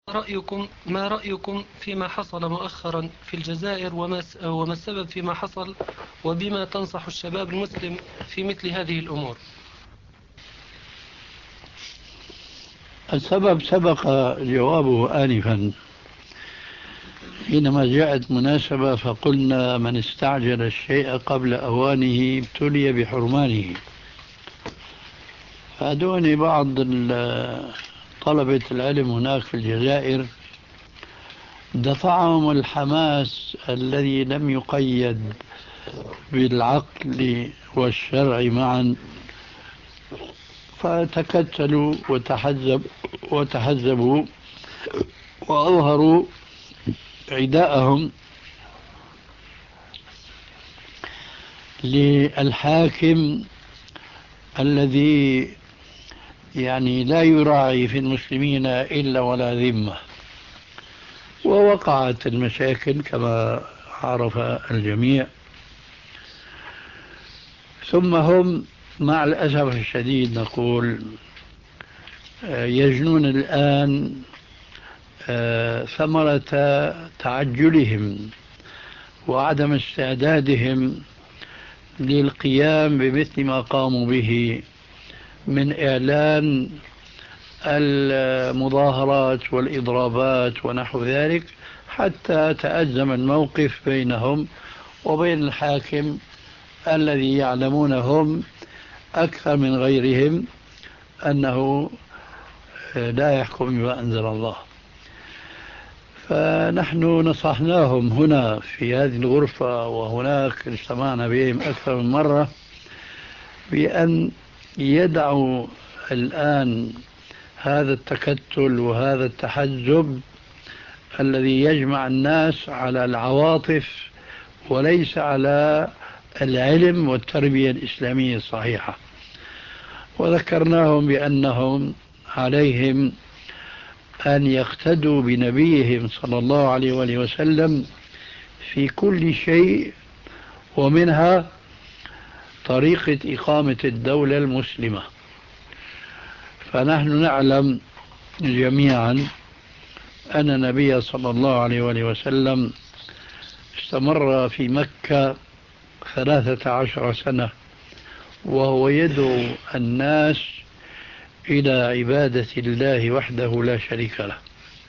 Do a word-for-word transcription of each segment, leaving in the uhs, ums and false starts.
رأيكم ما رأيكم فيما حصل مؤخرا في الجزائر وما وما السبب فيما حصل، وبما تنصح الشباب المسلم في مثل هذه الأمور؟ السبب سبق جوابه آنفا حينما جاءت مناسبة فقلنا من استعجل الشيء قبل أوانه ابتلي بحرمانه. فأدوني بعض طلبة العلم هناك في الجزائر دفعهم الحماس الذي لم يقيد بالعقل والشرع معا، فتكتلوا وتحزب وتحزبوا وأظهروا عداءهم للحاكم الذي يعني لا يراعي في المسلمين إلا ولا ذمة. ووقعت المشاكل كما عرف الجميع. ثم هم مع الأسف الشديد نقول يجنون الآن ثمرة تعجلهم وعدم استعدادهم للقيام بمثل ما قاموا به من إعلان المظاهرات والإضرابات ونحو ذلك، حتى تأزم الموقف بينهم وبين الحاكم الذي يعلمون هم أكثر من غيرهم أنه لا يحكم بما أنزل الله. فنحن نصحناهم هنا في هذه الغرفة وهناك اجتمعنا بهم أكثر من مرة بأن يدعوا الآن هذا التكتل وهذا التحزب الذي يجمع الناس على العواطف وليس على العلم والتربية الإسلامية الصحيحة. وذكرناهم بأنهم عليهم أن يقتدوا بنبيهم صلى الله عليه وآله وسلم في كل شيء، ومنها طريقة إقامة الدولة المسلمة. فنحن نعلم جميعا أن النبي صلى الله عليه وآله وسلم استمر في مكة ثلاثة عشر سنة وهو يدعو الناس إلى عبادة الله وحده لا شريك له.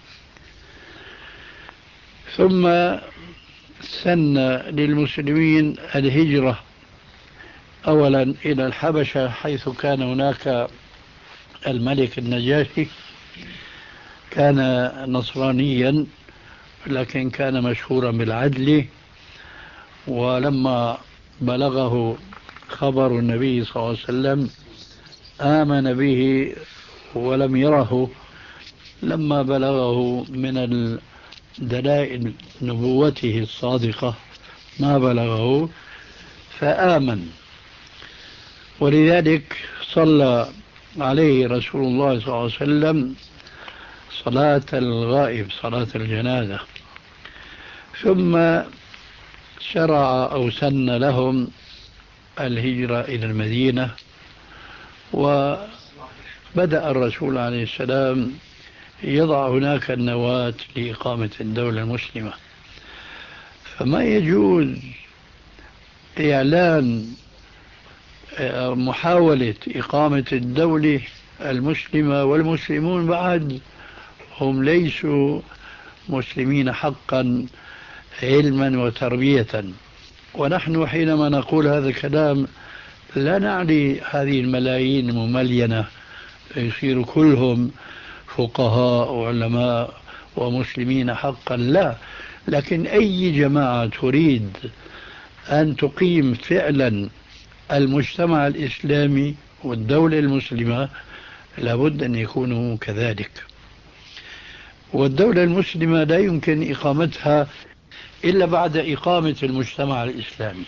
ثم سن للمسلمين الهجرة أولا إلى الحبشة، حيث كان هناك الملك النجاشي، كان نصرانيا لكن كان مشهورا بالعدل. ولما بلغه خبر النبي صلى الله عليه وسلم آمن به ولم يره. لما بلغه من دلائل نبوته الصادقة ما بلغه فآمن. ولذلك صلى عليه رسول الله صلى الله عليه وسلم صلاة الغائب، صلاة الجنازة. ثم شرع أو سن لهم الهجرة إلى المدينة، وبدأ الرسول عليه السلام يضع هناك النواة لإقامة الدولة المسلمة. فما يجوز إعلان محاولة إقامة الدولة المسلمة والمسلمون بعد هم ليسوا مسلمين حقا علما وتربية. ونحن حينما نقول هذا الكلام لا نعني هذه الملايين المملينة يصير كلهم فقهاء وعلماء ومسلمين حقا، لا. لكن أي جماعة تريد أن تقيم فعلا المجتمع الإسلامي والدولة المسلمة لابد أن يكونوا كذلك. والدولة المسلمة لا يمكن إقامتها إلا بعد إقامة المجتمع الإسلامي.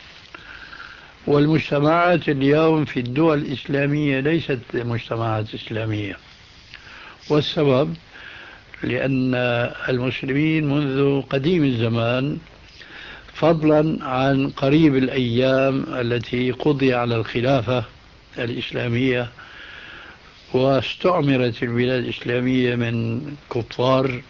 والمجتمعات اليوم في الدول الإسلامية ليست مجتمعات إسلامية، والسبب لأن المسلمين منذ قديم الزمان، فضلا عن قريب الأيام التي قضي على الخلافة الإسلامية واستعمرت البلاد الإسلامية من كفار،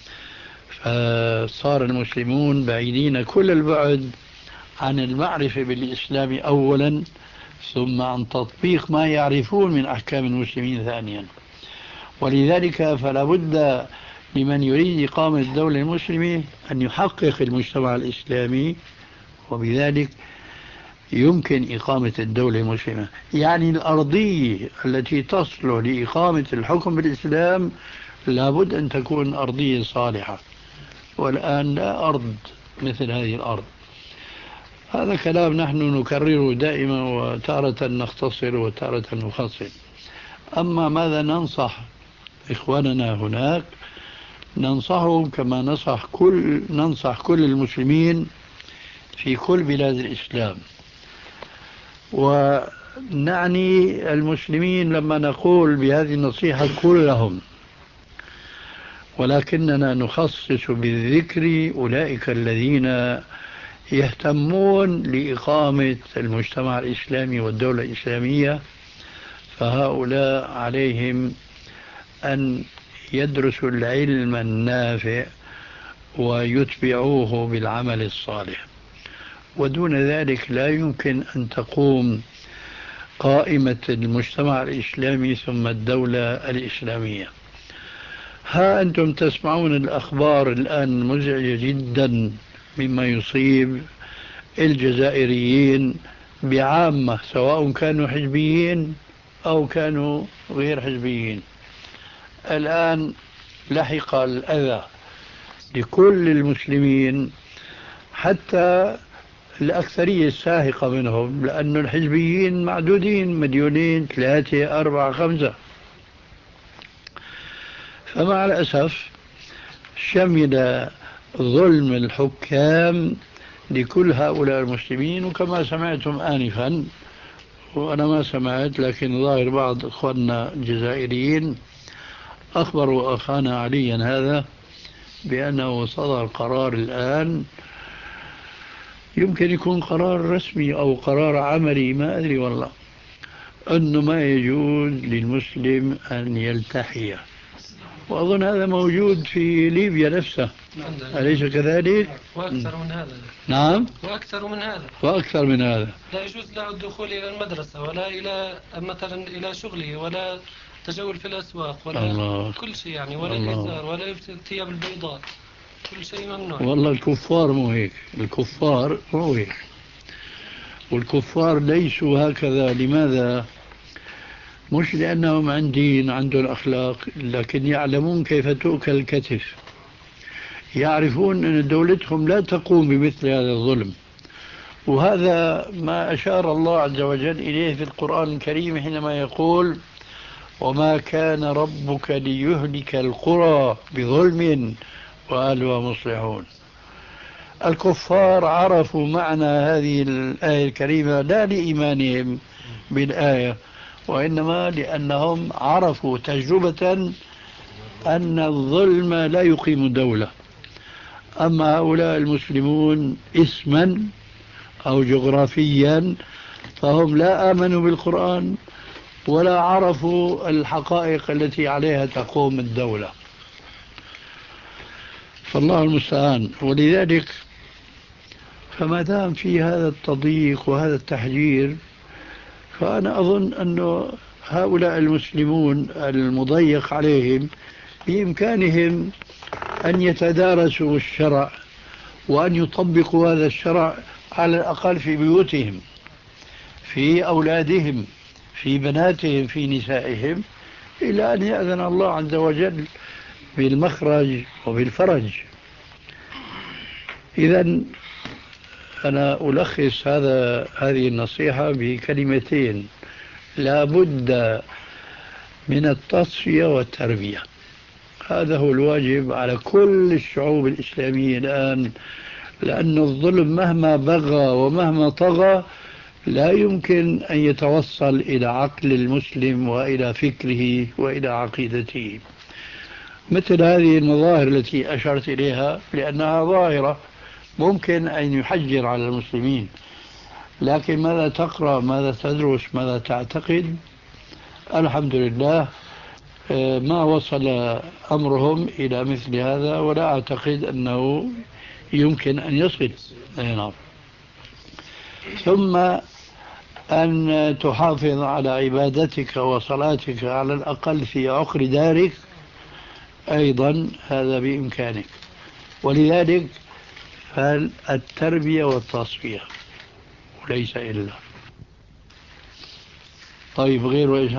فصار المسلمون بعيدين كل البعد عن المعرفة بالإسلام أولا، ثم عن تطبيق ما يعرفون من أحكام المسلمين ثانيا. ولذلك فلا بد لمن يريد إقامة الدولة المسلمة أن يحقق المجتمع الإسلامي، وبذلك يمكن إقامة الدولة المسلمة. يعني الأرضية التي تصلح لإقامة الحكم بالإسلام لابد أن تكون أرضية صالحة، والآن لا أرض مثل هذه الأرض. هذا كلام نحن نكرره دائما، وتارة نختصر وتارة نفصل. أما ماذا ننصح إخواننا هناك؟ ننصحهم كما ننصح كل ننصح كل المسلمين في كل بلاد الإسلام. ونعني المسلمين لما نقول بهذه النصيحة كلهم، ولكننا نخصص بالذكر أولئك الذين يهتمون لإقامة المجتمع الإسلامي والدولة الإسلامية، فهؤلاء عليهم أن يدرسوا العلم النافع ويتبعوه بالعمل الصالح، ودون ذلك لا يمكن أن تقوم قائمة المجتمع الإسلامي ثم الدولة الإسلامية. ها أنتم تسمعون الأخبار الآن مزعجة جدا مما يصيب الجزائريين بعامة، سواء كانوا حزبيين أو كانوا غير حزبيين. الآن لحق الأذى لكل المسلمين، حتى الأكثرية الساهقة منهم، لأن الحزبيين معدودين، مليونين، ثلاثة، أربعة، خمسة. فمع الأسف شمل ظلم الحكام لكل هؤلاء المسلمين. وكما سمعتم آنفا، وأنا ما سمعت لكن ظاهر بعض إخواننا الجزائريين أخبروا أخانا عليا هذا بأنه صدر قرار الآن، يمكن يكون قرار رسمي أو قرار عملي، ما أدري والله، أنه ما يجوز للمسلم أن يلتحي. وأظن هذا موجود في ليبيا نفسها، أليس كذلك؟ وأكثر من هذا. نعم، وأكثر من هذا. وأكثر من هذا. لا يجوز له الدخول إلى المدرسة، ولا إلى مثلا إلى شغله، ولا تجول في الأسواق، ولا الله. كل شيء يعني، ولا الإزار، ولا الثياب البيضاء، كل شيء ممنوع. والله الكفار مو هيك، الكفار مو هيك، والكفار ليسوا هكذا. لماذا؟ مش لأنهم عن دين، عندهم أخلاق، لكن يعلمون كيف تؤكل الكتف، يعرفون أن دولتهم لا تقوم بمثل هذا الظلم. وهذا ما أشار الله عز وجل إليه في القرآن الكريم حينما يقول: وما كان ربك ليهلك القرى بظلم وأهلها مصلحون. الكفار عرفوا معنى هذه الآية الكريمة لا لإيمانهم بالآية، وإنما لأنهم عرفوا تجربة أن الظلم لا يقيم دولة. أما هؤلاء المسلمون اسما أو جغرافيا فهم لا آمنوا بالقرآن ولا عرفوا الحقائق التي عليها تقوم الدولة، فالله المستعان. ولذلك فما دام في هذا التضييق وهذا التحجير، فأنا أظن أن هؤلاء المسلمون المضيق عليهم بإمكانهم أن يتدارسوا الشرع وأن يطبقوا هذا الشرع على الأقل في بيوتهم، في أولادهم، في بناتهم، في نسائهم، إلى أن يأذن الله عز وجل بالمخرج وبالفرج. إذن أنا ألخص هذا هذه النصيحة بكلمتين: لا بد من التصفية والتربية. هذا هو الواجب على كل الشعوب الإسلامية الآن، لأن الظلم مهما بغى ومهما طغى لا يمكن أن يتوصل إلى عقل المسلم وإلى فكره وإلى عقيدته. مثل هذه المظاهر التي أشرت إليها لأنها ظاهرة ممكن أن يحجر على المسلمين، لكن ماذا تقرأ، ماذا تدرس، ماذا تعتقد؟ الحمد لله ما وصل أمرهم إلى مثل هذا، ولا أعتقد أنه يمكن أن يصل. نعم. ثم أن تحافظ على عبادتك وصلاتك على الأقل في عقر دارك أيضا هذا بإمكانك، ولذلك فالتربية والتصفية وليس إلا. طيب غير